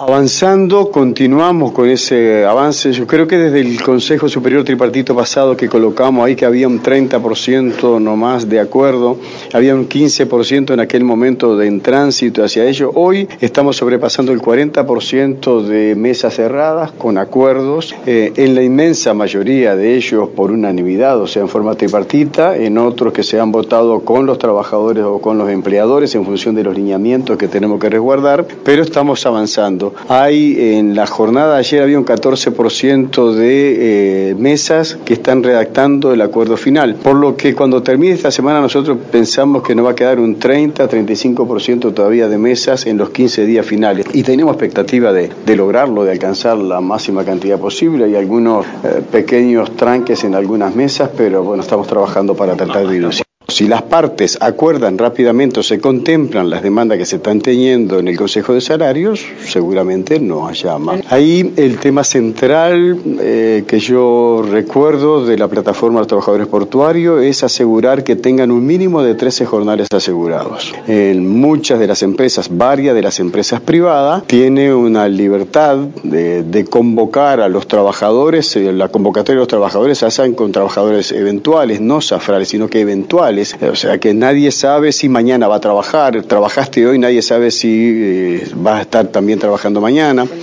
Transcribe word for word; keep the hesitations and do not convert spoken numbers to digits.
Avanzando, continuamos con ese avance. Yo creo que desde el Consejo Superior Tripartito pasado que colocamos ahí que había un treinta por ciento no más de acuerdo, había un quince por ciento en aquel momento de en tránsito hacia ello. Hoy estamos sobrepasando el cuarenta por ciento de mesas cerradas con acuerdos, eh, en la inmensa mayoría de ellos por unanimidad, o sea, en forma tripartita, en otros que se han votado con los trabajadores o con los empleadores en función de los lineamientos que tenemos que resguardar, pero estamos avanzando. Hay en la jornada de ayer había un catorce por ciento de eh, mesas que están redactando el acuerdo final, por lo que cuando termine esta semana nosotros pensamos que nos va a quedar un treinta a treinta y cinco por ciento todavía de mesas en los quince días finales y tenemos expectativa de, de lograrlo, de alcanzar la máxima cantidad posible. Hay algunos eh, pequeños tranques en algunas mesas, pero bueno, estamos trabajando para tratar de reducir. Si las partes acuerdan rápidamente o se contemplan las demandas que se están teniendo en el Consejo de Salarios, seguramente no haya más. Ahí el tema central eh, que yo recuerdo de la plataforma de los trabajadores portuarios es asegurar que tengan un mínimo de trece jornales asegurados. En muchas de las empresas, varias de las empresas privadas, tiene una libertad de, de convocar a los trabajadores, eh, la convocatoria de los trabajadores se hace con trabajadores eventuales, no zafrales, sino que eventuales. O sea que nadie sabe si mañana va a trabajar, trabajaste hoy, nadie sabe si eh, vas a estar también trabajando mañana.